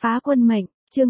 Phá quân mệnh, chương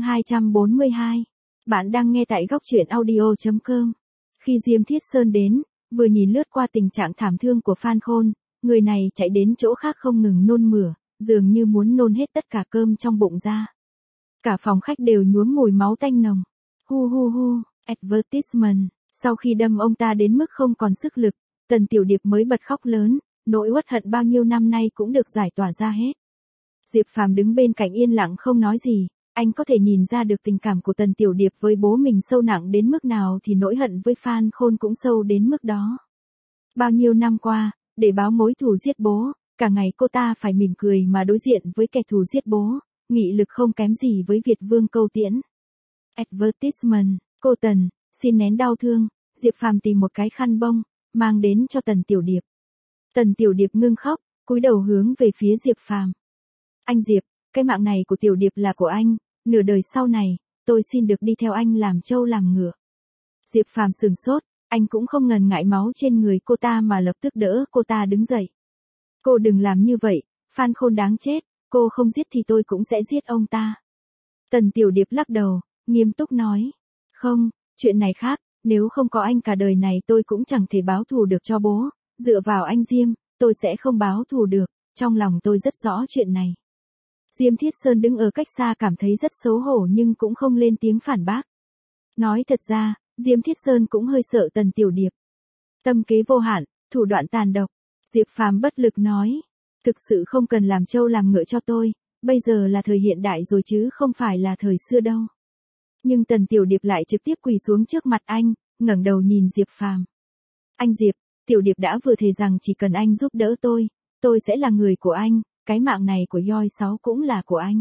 242. Bạn đang nghe tại góc truyện audio.com. Khi Diêm Thiết Sơn đến, vừa nhìn lướt qua tình trạng thảm thương của Phan Khôn, người này chạy đến chỗ khác không ngừng nôn mửa, dường như muốn nôn hết tất cả cơm trong bụng ra. Cả phòng khách đều nhuốm mùi máu tanh nồng. Hu hu hu, advertisement. Sau khi đâm ông ta đến mức không còn sức lực, Tần Tiểu Điệp mới bật khóc lớn, nỗi uất hận bao nhiêu năm nay cũng được giải tỏa ra hết. Diệp Phàm đứng bên cạnh yên lặng không nói gì, anh có thể nhìn ra được tình cảm của Tần Tiểu Điệp với bố mình sâu nặng đến mức nào thì nỗi hận với Phan Khôn cũng sâu đến mức đó. Bao nhiêu năm qua, để báo mối thù giết bố, cả ngày cô ta phải mỉm cười mà đối diện với kẻ thù giết bố, nghị lực không kém gì với Việt Vương Câu Tiễn. Advertisement, cô Tần, xin nén đau thương, Diệp Phàm tìm một cái khăn bông, mang đến cho Tần Tiểu Điệp. Tần Tiểu Điệp ngưng khóc, cúi đầu hướng về phía Diệp Phàm. Anh Diệp, cái mạng này của Tiểu Điệp là của anh, nửa đời sau này, tôi xin được đi theo anh làm trâu làm ngựa. Diệp Phàm sừng sốt, anh cũng không ngần ngại máu trên người cô ta mà lập tức đỡ cô ta đứng dậy. Cô đừng làm như vậy, Phan Khôn đáng chết, cô không giết thì tôi cũng sẽ giết ông ta. Tần Tiểu Điệp lắc đầu, nghiêm túc nói. Không, chuyện này khác, nếu không có anh cả đời này tôi cũng chẳng thể báo thù được cho bố, dựa vào anh Diêm, tôi sẽ không báo thù được, trong lòng tôi rất rõ chuyện này. Diêm Thiết Sơn đứng ở cách xa cảm thấy rất xấu hổ nhưng cũng không lên tiếng phản bác. Nói thật ra, Diêm Thiết Sơn cũng hơi sợ Tần Tiểu Điệp. Tâm kế vô hạn, thủ đoạn tàn độc. Diệp Phàm bất lực nói. Thực sự không cần làm trâu làm ngựa cho tôi, bây giờ là thời hiện đại rồi chứ không phải là thời xưa đâu. Nhưng Tần Tiểu Điệp lại trực tiếp quỳ xuống trước mặt anh, ngẩng đầu nhìn Diệp Phàm. Anh Diệp, Tiểu Điệp đã vừa thề rằng chỉ cần anh giúp đỡ tôi sẽ là người của anh, cái mạng này của Yoi 6 cũng là của anh.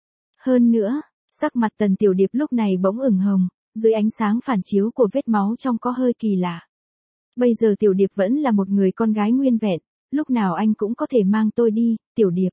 Hơn nữa, sắc mặt Tần Tiểu Điệp lúc này bỗng ửng hồng, dưới ánh sáng phản chiếu của vết máu trong có hơi kỳ lạ. Bây giờ Tiểu Điệp vẫn là một người con gái nguyên vẹn, lúc nào anh cũng có thể mang tôi đi, Tiểu Điệp.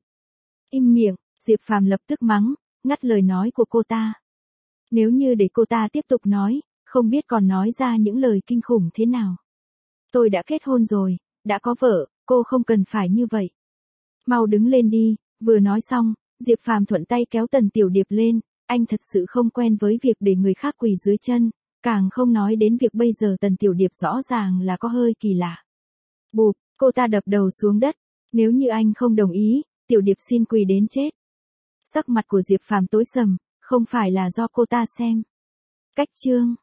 Im miệng, Diệp Phàm lập tức mắng, ngắt lời nói của cô ta. Nếu như để cô ta tiếp tục nói, không biết còn nói ra những lời kinh khủng thế nào. Tôi đã kết hôn rồi, đã có vợ, cô không cần phải như vậy. Mau đứng lên đi, vừa nói xong, Diệp Phàm thuận tay kéo Tần Tiểu Điệp lên, anh thật sự không quen với việc để người khác quỳ dưới chân, càng không nói đến việc bây giờ Tần Tiểu Điệp rõ ràng là có hơi kỳ lạ. Bụp, cô ta đập đầu xuống đất, nếu như anh không đồng ý, Tiểu Điệp xin quỳ đến chết. Sắc mặt của Diệp Phàm tối sầm, không phải là do cô ta xem. Cách chương